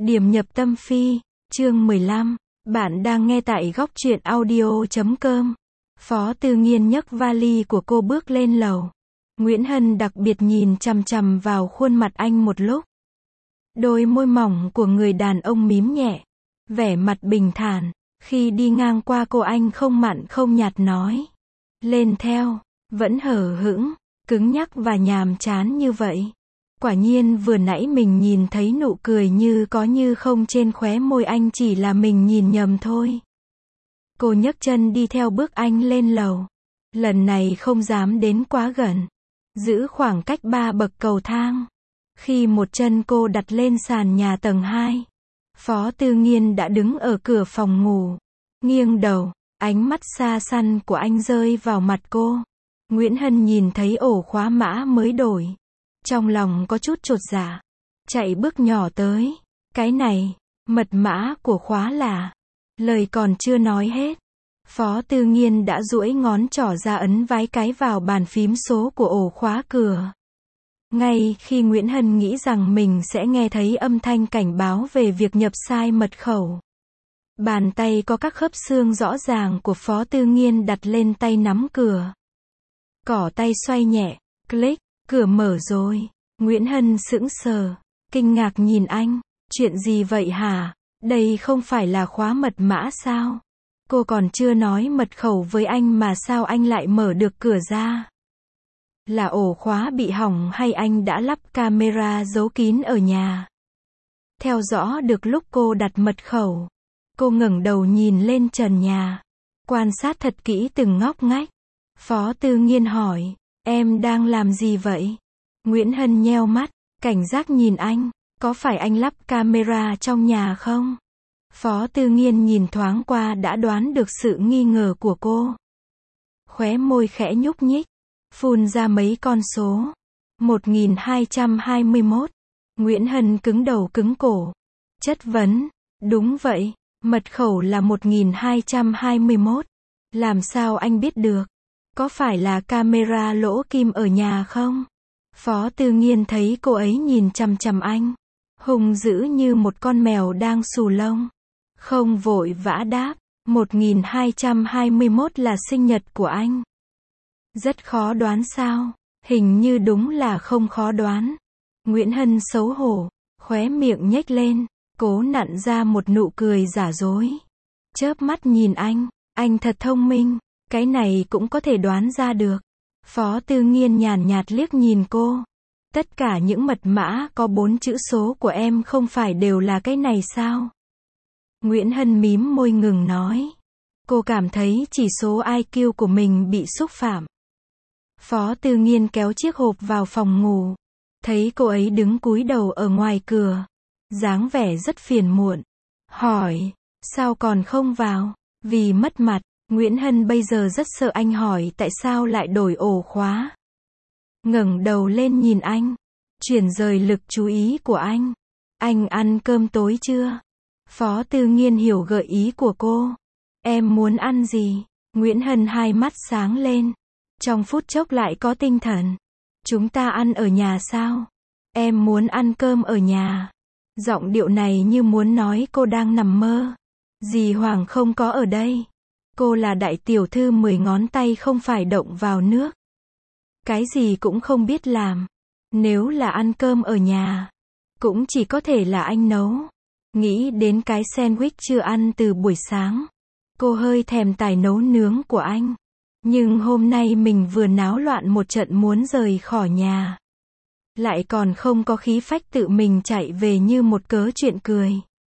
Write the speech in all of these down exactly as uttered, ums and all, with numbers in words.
Điểm nhập tâm phi, chương mười lăm. Bạn đang nghe tại góc truyện audio chấm com. Phó Tư Nghiên nhấc vali của cô bước lên lầu. Nguyễn Hân đặc biệt nhìn chằm chằm vào khuôn mặt anh một lúc. Đôi môi mỏng của người đàn ông mím nhẹ, vẻ mặt bình thản. Khi đi ngang qua cô, anh không mặn không nhạt nói: lên theo, vẫn hờ hững, cứng nhắc và nhàm chán như vậy. Quả nhiên vừa nãy mình nhìn thấy nụ cười như có như không trên khóe môi anh, chỉ là mình nhìn nhầm thôi. Cô nhấc chân đi theo bước anh lên lầu. Lần này không dám đến quá gần, giữ khoảng cách ba bậc cầu thang. Khi một chân cô đặt lên sàn nhà tầng hai, Phó Tư Nghiên đã đứng ở cửa phòng ngủ, nghiêng đầu, ánh mắt xa xăm của anh rơi vào mặt cô. Nguyễn Hân nhìn thấy ổ khóa mã mới đổi, trong lòng có chút chột dạ, chạy bước nhỏ tới. Cái này, mật mã của khóa là... Lời còn chưa nói hết, Phó Tư Nghiên đã duỗi ngón trỏ ra ấn vài cái vào bàn phím số của ổ khóa cửa. Ngay khi Nguyễn Hân nghĩ rằng mình sẽ nghe thấy âm thanh cảnh báo về việc nhập sai mật khẩu, bàn tay có các khớp xương rõ ràng của Phó Tư Nghiên đặt lên tay nắm cửa. Cỏ tay xoay nhẹ, click, cửa mở rồi. Nguyễn Hân sững sờ, kinh ngạc nhìn anh. Chuyện gì vậy hả? Đây không phải là khóa mật mã sao? Cô còn chưa nói mật khẩu với anh mà sao anh lại mở được cửa ra? Là ổ khóa bị hỏng hay anh đã lắp camera giấu kín ở nhà? Theo dõi được lúc cô đặt mật khẩu, cô ngẩng đầu nhìn lên trần nhà, quan sát thật kỹ từng ngóc ngách. Phó Tư Nghiên hỏi: em đang làm gì vậy? Nguyễn Hân nheo mắt, cảnh giác nhìn anh. Có phải anh lắp camera trong nhà không? Phó Tư Nghiên nhìn thoáng qua đã đoán được sự nghi ngờ của cô. Khóe môi khẽ nhúc nhích, phun ra mấy con số. một nghìn hai trăm hai mươi mốt. Nguyễn Hân cứng đầu cứng cổ, chất vấn: đúng vậy, mật khẩu là một nghìn hai trăm hai mươi mốt. Làm sao anh biết được? Có phải là camera lỗ kim ở nhà không? Phó Tư Nghiên thấy cô ấy nhìn chằm chằm anh, hung dữ như một con mèo đang xù lông. Không vội vã đáp: một nghìn hai trăm hai mươi mốt là sinh nhật của anh. Rất khó đoán sao? Hình như đúng là không khó đoán. Nguyễn Hân xấu hổ, khóe miệng nhếch lên, cố nặn ra một nụ cười giả dối. Chớp mắt nhìn anh, anh thật thông minh, cái này cũng có thể đoán ra được. Phó Tư Nghiên nhàn nhạt liếc nhìn cô. Tất cả những mật mã có bốn chữ số của em không phải đều là cái này sao? Nguyễn Hân mím môi ngừng nói. Cô cảm thấy chỉ số i kiu của mình bị xúc phạm. Phó Tư Nghiên kéo chiếc hộp vào phòng ngủ, thấy cô ấy đứng cúi đầu ở ngoài cửa, dáng vẻ rất phiền muộn. Hỏi: sao còn không vào? Vì mất mặt. Nguyễn Hân bây giờ rất sợ anh hỏi tại sao lại đổi ổ khóa. Ngẩng đầu lên nhìn anh, chuyển rời lực chú ý của anh. Anh ăn cơm tối chưa? Phó Tư Nghiên hiểu gợi ý của cô. Em muốn ăn gì? Nguyễn Hân hai mắt sáng lên, trong phút chốc lại có tinh thần. Chúng ta ăn ở nhà sao? Em muốn ăn cơm ở nhà. Giọng điệu này như muốn nói cô đang nằm mơ. Dì Hoàng không có ở đây. Cô là đại tiểu thư mười ngón tay không phải động vào nước. Cái gì cũng không biết làm. Nếu là ăn cơm ở nhà, cũng chỉ có thể là anh nấu. Nghĩ đến cái sandwich chưa ăn từ buổi sáng, cô hơi thèm tài nấu nướng của anh. Nhưng hôm nay mình vừa náo loạn một trận muốn rời khỏi nhà, lại còn không có khí phách tự mình chạy về như một cớ chuyện cười.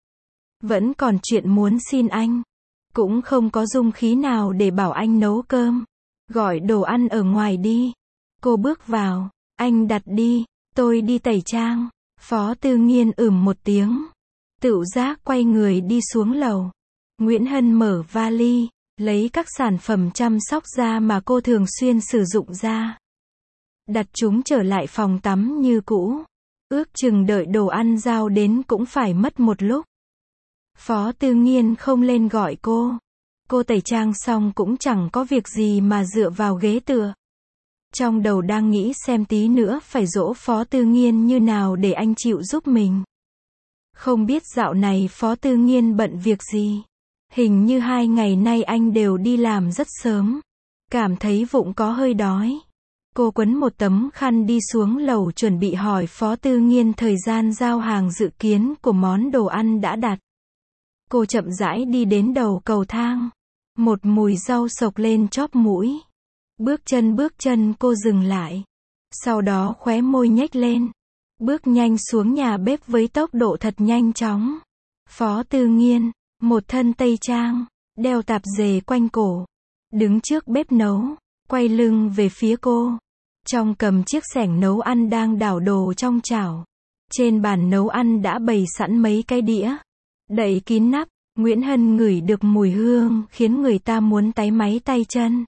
Vẫn còn chuyện muốn xin anh, cũng không có dung khí nào để bảo anh nấu cơm. Gọi đồ ăn ở ngoài đi. Cô bước vào. Anh đặt đi, tôi đi tẩy trang. Phó Tư Nghiên ừm một tiếng, tự giác quay người đi xuống lầu. Nguyễn Hân mở vali, lấy các sản phẩm chăm sóc da mà cô thường xuyên sử dụng ra, đặt chúng trở lại phòng tắm như cũ. Ước chừng đợi đồ ăn giao đến cũng phải mất một lúc. Phó Tư Nghiên không lên gọi cô. Cô tẩy trang xong cũng chẳng có việc gì mà dựa vào ghế tựa. Trong đầu đang nghĩ xem tí nữa phải dỗ Phó Tư Nghiên như nào để anh chịu giúp mình. Không biết dạo này Phó Tư Nghiên bận việc gì. Hình như hai ngày nay anh đều đi làm rất sớm. Cảm thấy bụng có hơi đói. Cô quấn một tấm khăn đi xuống lầu chuẩn bị hỏi Phó Tư Nghiên thời gian giao hàng dự kiến của món đồ ăn đã đặt. Cô chậm rãi đi đến đầu cầu thang. Một mùi rau sộc lên chóp mũi. Bước chân bước chân cô dừng lại. Sau đó khóe môi nhếch lên. Bước nhanh xuống nhà bếp với tốc độ thật nhanh chóng. Phó Tư Nghiên, một thân tây trang, đeo tạp dề quanh cổ. Đứng trước bếp nấu, quay lưng về phía cô. Trong cầm chiếc xẻng nấu ăn đang đảo đồ trong chảo. Trên bàn nấu ăn đã bày sẵn mấy cái đĩa. Đậy kín nắp, Nguyễn Hân ngửi được mùi hương khiến người ta muốn táy máy tay chân.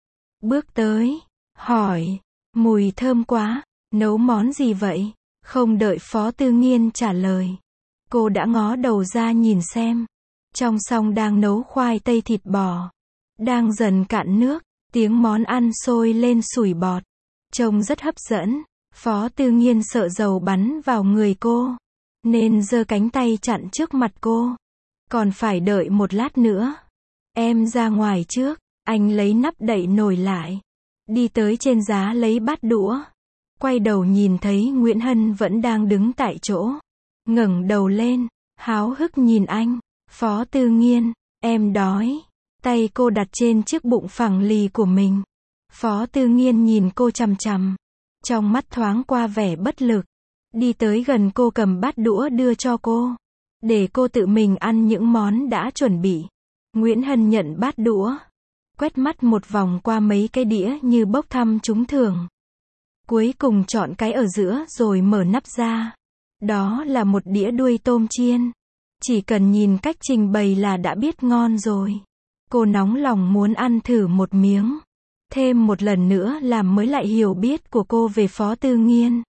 Bước tới, hỏi, mùi thơm quá, nấu món gì vậy? Không đợi Phó Tư Nghiên trả lời. Cô đã ngó đầu ra nhìn xem. Trong xoong đang nấu khoai tây thịt bò. Đang dần cạn nước, tiếng món ăn sôi lên sủi bọt. Trông rất hấp dẫn. Phó Tư Nghiên sợ dầu bắn vào người cô. Nên giơ cánh tay chặn trước mặt cô. Còn phải đợi một lát nữa. Em ra ngoài trước. Anh lấy nắp đậy nồi lại. Đi tới trên giá lấy bát đũa. Quay đầu nhìn thấy Nguyễn Hân vẫn đang đứng tại chỗ. Ngẩng đầu lên, háo hức nhìn anh. Phó Tư Nghiên, em đói. Tay cô đặt trên chiếc bụng phẳng lì của mình. Phó Tư Nghiên nhìn cô chằm chằm. Trong mắt thoáng qua vẻ bất lực. Đi tới gần cô cầm bát đũa đưa cho cô. Để cô tự mình ăn những món đã chuẩn bị. Nguyễn Hân nhận bát đũa. Quét mắt một vòng qua mấy cái đĩa như bốc thăm trúng thưởng. Cuối cùng chọn cái ở giữa rồi mở nắp ra. Đó là một đĩa đuôi tôm chiên. Chỉ cần nhìn cách trình bày là đã biết ngon rồi. Cô nóng lòng muốn ăn thử một miếng. Thêm một lần nữa làm mới lại hiểu biết của cô về Phó Tư Nghiên.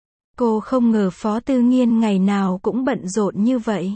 Cô không ngờ Phó Tư Nghiên ngày nào cũng bận rộn như vậy.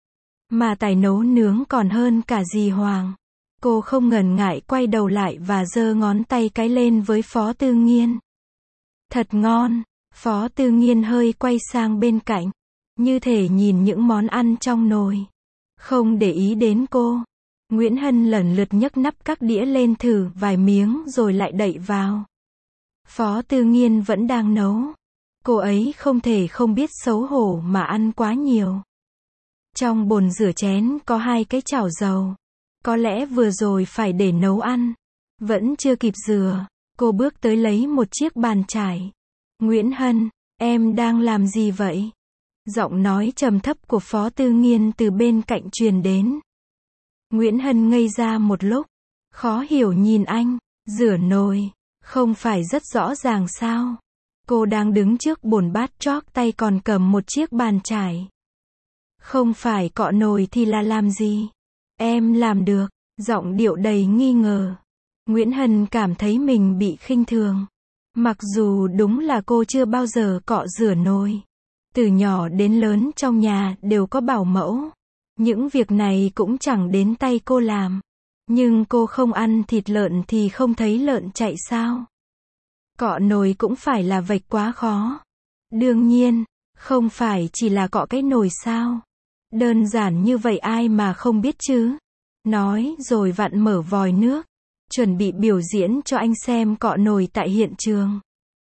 Mà tài nấu nướng còn hơn cả dì Hoàng. Cô không ngần ngại quay đầu lại và giơ ngón tay cái lên với Phó Tư Nghiên. Thật ngon. Phó Tư Nghiên hơi quay sang bên cạnh. Như thể nhìn những món ăn trong nồi. Không để ý đến cô. Nguyễn Hân lần lượt nhấc nắp các đĩa lên thử vài miếng rồi lại đậy vào. Phó Tư Nghiên vẫn đang nấu. Cô ấy không thể không biết xấu hổ mà ăn quá nhiều. Trong bồn rửa chén có hai cái chảo dầu. Có lẽ vừa rồi phải để nấu ăn. Vẫn chưa kịp rửa. Cô bước tới lấy một chiếc bàn chải. Nguyễn Hân, em đang làm gì vậy? Giọng nói trầm thấp của Phó Tư Nghiên từ bên cạnh truyền đến. Nguyễn Hân ngây ra một lúc. Khó hiểu nhìn anh. Rửa nồi. Không phải rất rõ ràng sao? Cô đang đứng trước bồn bát chóp tay còn cầm một chiếc bàn chải. Không phải cọ nồi thì là làm gì? Em làm được. Giọng điệu đầy nghi ngờ. Nguyễn Hân cảm thấy mình bị khinh thường. Mặc dù đúng là cô chưa bao giờ cọ rửa nồi. Từ nhỏ đến lớn trong nhà đều có bảo mẫu. Những việc này cũng chẳng đến tay cô làm. Nhưng cô không ăn thịt lợn thì không thấy lợn chạy sao? Cọ nồi cũng phải là vạch quá khó. Đương nhiên, không phải chỉ là cọ cái nồi sao? Đơn giản như vậy ai mà không biết chứ? Nói rồi vặn mở vòi nước. Chuẩn bị biểu diễn cho anh xem cọ nồi tại hiện trường.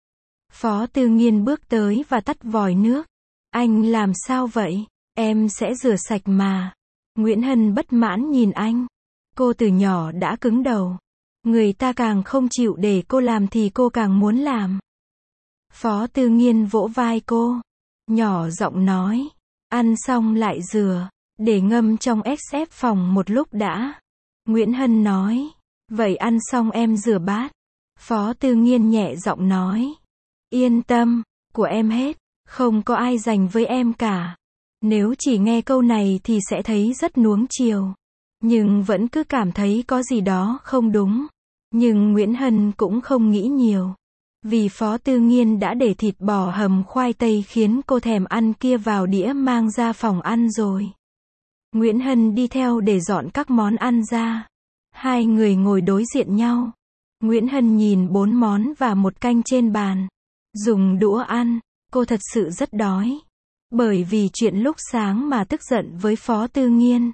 Phó Tư Nghiên bước tới và tắt vòi nước. Anh làm sao vậy? Em sẽ rửa sạch mà. Nguyễn Hân bất mãn nhìn anh. Cô từ nhỏ đã cứng đầu. Người ta càng không chịu để cô làm thì cô càng muốn làm. Phó Tư Nghiên vỗ vai cô. Nhỏ giọng nói. Ăn xong lại rửa. Để ngâm trong ét ép phòng một lúc đã. Nguyễn Hân nói. Vậy ăn xong em rửa bát. Phó Tư Nghiên nhẹ giọng nói. Yên tâm, của em hết. Không có ai dành với em cả. Nếu chỉ nghe câu này thì sẽ thấy rất nuông chiều. Nhưng vẫn cứ cảm thấy có gì đó không đúng. Nhưng Nguyễn Hân cũng không nghĩ nhiều. Vì Phó Tư Nghiên đã để thịt bò hầm khoai tây khiến cô thèm ăn kia vào đĩa mang ra phòng ăn rồi. Nguyễn Hân đi theo để dọn các món ăn ra. Hai người ngồi đối diện nhau. Nguyễn Hân nhìn bốn món và một canh trên bàn. Dùng đũa ăn. Cô thật sự rất đói. Bởi vì chuyện lúc sáng mà tức giận với Phó Tư Nghiên.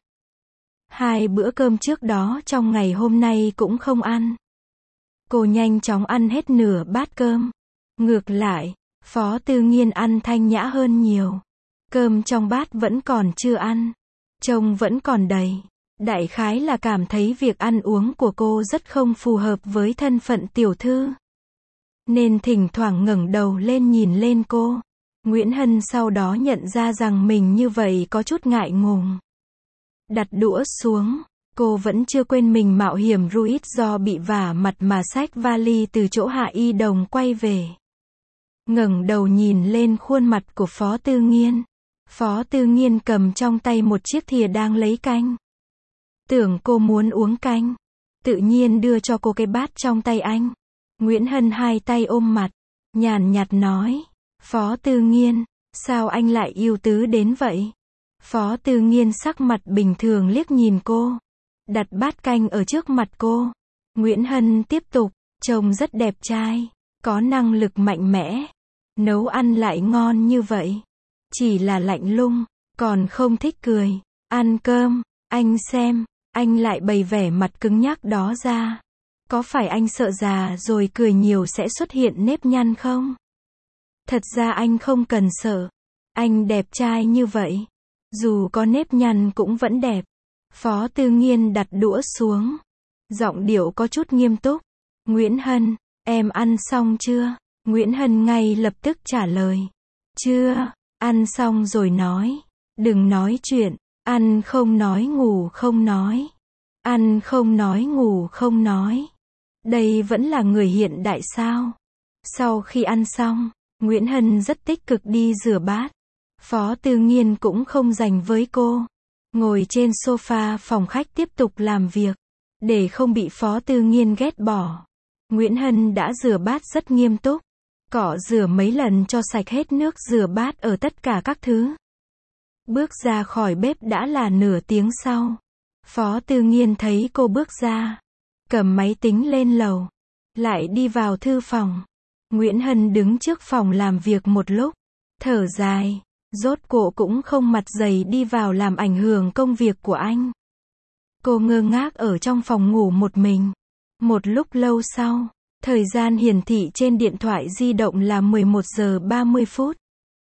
Hai bữa cơm trước đó trong ngày hôm nay cũng không ăn. Cô nhanh chóng ăn hết nửa bát cơm. Ngược lại, Phó Tư Nghiên ăn thanh nhã hơn nhiều. Cơm trong bát vẫn còn chưa ăn. Trông vẫn còn đầy. Đại khái là cảm thấy việc ăn uống của cô rất không phù hợp với thân phận tiểu thư. Nên thỉnh thoảng ngẩng đầu lên nhìn lên cô. Nguyễn Hân sau đó nhận ra rằng mình như vậy có chút ngại ngùng. Đặt đũa xuống, cô vẫn chưa quên mình mạo hiểm rủi do bị vả mặt mà xách vali từ chỗ Hạ Y Đồng quay về. Ngẩng đầu nhìn lên khuôn mặt của Phó Tư Nghiên. Phó Tư Nghiên cầm trong tay một chiếc thìa đang lấy canh. Tưởng cô muốn uống canh, tự nhiên đưa cho cô cái bát trong tay anh. Nguyễn Hân hai tay ôm mặt, nhàn nhạt nói, Phó Tư Nghiên, sao anh lại ưu tứ đến vậy? Phó Tư Nghiên sắc mặt bình thường liếc nhìn cô, đặt bát canh ở trước mặt cô. Nguyễn Hân tiếp tục, trông rất đẹp trai, có năng lực mạnh mẽ, nấu ăn lại ngon như vậy. Chỉ là lạnh lùng, còn không thích cười. Ăn cơm, anh xem, anh lại bày vẻ mặt cứng nhắc đó ra. Có phải anh sợ già rồi cười nhiều sẽ xuất hiện nếp nhăn không? Thật ra anh không cần sợ. Anh đẹp trai như vậy. Dù có nếp nhăn cũng vẫn đẹp. Phó Tư Nghiên đặt đũa xuống. Giọng điệu có chút nghiêm túc. Nguyễn Hân, em ăn xong chưa? Nguyễn Hân ngay lập tức trả lời. Chưa, ăn xong rồi nói. Đừng nói chuyện. Ăn không nói ngủ không nói. Ăn không nói ngủ không nói. Đây vẫn là người hiện đại sao? Sau khi ăn xong, Nguyễn Hân rất tích cực đi rửa bát. Phó Tư Nghiên cũng không dành với cô. Ngồi trên sofa phòng khách tiếp tục làm việc. Để không bị Phó Tư Nghiên ghét bỏ, Nguyễn Hân đã rửa bát rất nghiêm túc. Cọ rửa mấy lần cho sạch hết nước rửa bát ở tất cả các thứ. Bước ra khỏi bếp đã là nửa tiếng sau. Phó Tư Nghiên thấy cô bước ra, cầm máy tính lên lầu, lại đi vào thư phòng. Nguyễn Hân đứng trước phòng làm việc một lúc, thở dài, rốt cuộc cũng không mặt dày đi vào làm ảnh hưởng công việc của anh. Cô ngơ ngác ở trong phòng ngủ một mình. Một lúc lâu sau, thời gian hiển thị trên điện thoại di động là mười một giờ ba mươi phút.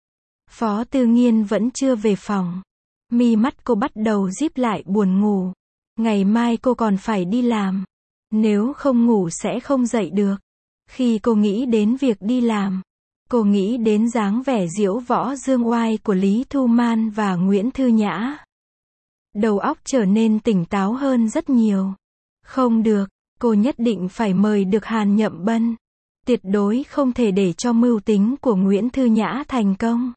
Phó Tư Nghiên vẫn chưa về phòng. Mi mắt cô bắt đầu díp lại buồn ngủ. Ngày mai cô còn phải đi làm. Nếu không ngủ sẽ không dậy được. Khi cô nghĩ đến việc đi làm, cô nghĩ đến dáng vẻ diễu võ dương oai của Lý Thu Man và Nguyễn Thư Nhã. Đầu óc trở nên tỉnh táo hơn rất nhiều. Không được, cô nhất định phải mời được Hàn Nhậm Bân. Tuyệt đối không thể để cho mưu tính của Nguyễn Thư Nhã thành công.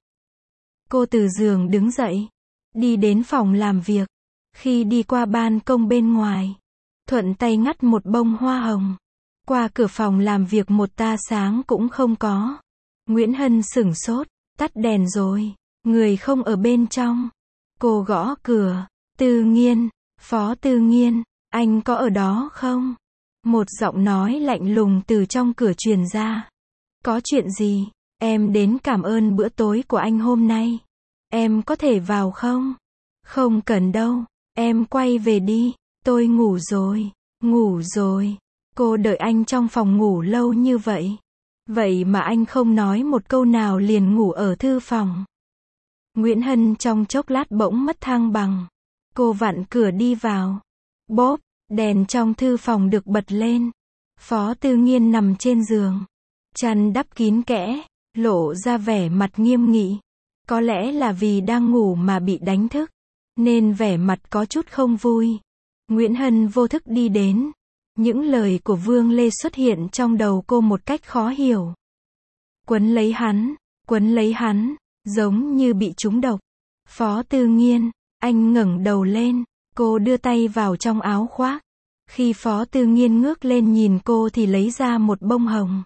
Cô từ giường đứng dậy, đi đến phòng làm việc. Khi đi qua ban công bên ngoài, thuận tay ngắt một bông hoa hồng. Qua cửa phòng làm việc một tia sáng cũng không có. Nguyễn Hân sửng sốt, tắt đèn rồi, người không ở bên trong. Cô gõ cửa, Tư Nghiên, Phó Tư Nghiên, anh có ở đó không? Một giọng nói lạnh lùng từ trong cửa truyền ra. Có chuyện gì? Em đến cảm ơn bữa tối của anh hôm nay. Em có thể vào không? Không cần đâu, em quay về đi, tôi ngủ rồi, ngủ rồi. Cô đợi anh trong phòng ngủ lâu như vậy. Vậy mà anh không nói một câu nào liền ngủ ở thư phòng. Nguyễn Hân trong chốc lát bỗng mất thăng bằng. Cô vặn cửa đi vào. Bốp, đèn trong thư phòng được bật lên. Phó Tư Nghiên nằm trên giường. Chăn đắp kín kẽ, lộ ra vẻ mặt nghiêm nghị. Có lẽ là vì đang ngủ mà bị đánh thức, nên vẻ mặt có chút không vui. Nguyễn Hân vô thức đi đến. Những lời của Vương Lê xuất hiện trong đầu cô một cách khó hiểu. Quấn lấy hắn, quấn lấy hắn, giống như bị trúng độc. Phó Tư Nghiên, anh ngẩng đầu lên, cô đưa tay vào trong áo khoác. Khi Phó Tư Nghiên ngước lên nhìn cô thì lấy ra một bông hồng.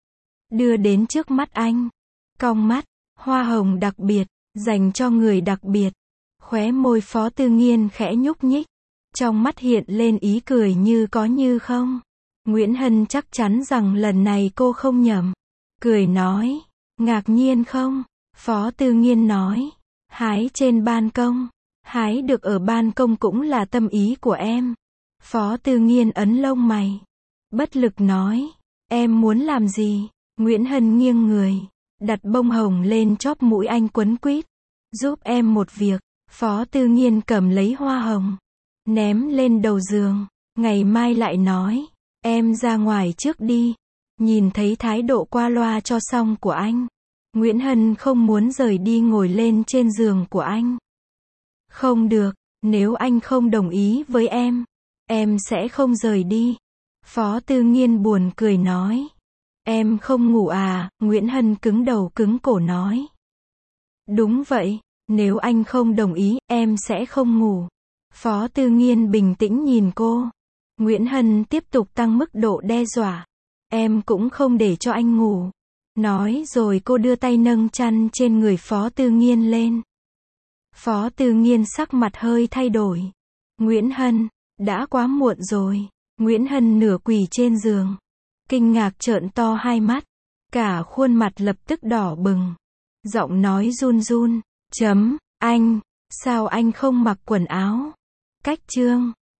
Đưa đến trước mắt anh. Cong mắt, hoa hồng đặc biệt, dành cho người đặc biệt. Khóe môi Phó Tư Nghiên khẽ nhúc nhích. Trong mắt hiện lên ý cười như có như không. Nguyễn Hân chắc chắn rằng lần này cô không nhầm. Cười nói, ngạc nhiên không? Phó Tư Nghiên nói, Hái trên ban công. Hái được ở ban công cũng là tâm ý của em. Phó Tư Nghiên ấn lông mày. Bất lực nói. Em muốn làm gì? Nguyễn Hân nghiêng người. Đặt bông hồng lên chóp mũi anh quấn quýt. Giúp em một việc. Phó Tư Nghiên cầm lấy hoa hồng. Ném lên đầu giường. Ngày mai lại nói. Em ra ngoài trước đi. Nhìn thấy thái độ qua loa cho xong của anh. Nguyễn Hân không muốn rời đi ngồi lên trên giường của anh. Không được, nếu anh không đồng ý với em, em sẽ không rời đi. Phó Tư Nghiên buồn cười nói. Em không ngủ à? Nguyễn Hân cứng đầu cứng cổ nói. Đúng vậy, nếu anh không đồng ý, em sẽ không ngủ. Phó Tư Nghiên bình tĩnh nhìn cô. Nguyễn Hân tiếp tục tăng mức độ đe dọa. Em cũng không để cho anh ngủ. Nói rồi cô đưa tay nâng chăn trên người Phó Tư Nghiên lên. Phó Tư Nghiên sắc mặt hơi thay đổi. Nguyễn Hân, đã quá muộn rồi. Nguyễn Hân nửa quỳ trên giường. Kinh ngạc trợn to hai mắt. Cả khuôn mặt lập tức đỏ bừng. Giọng nói run run. Chấm, anh, sao anh không mặc quần áo? Cách chương.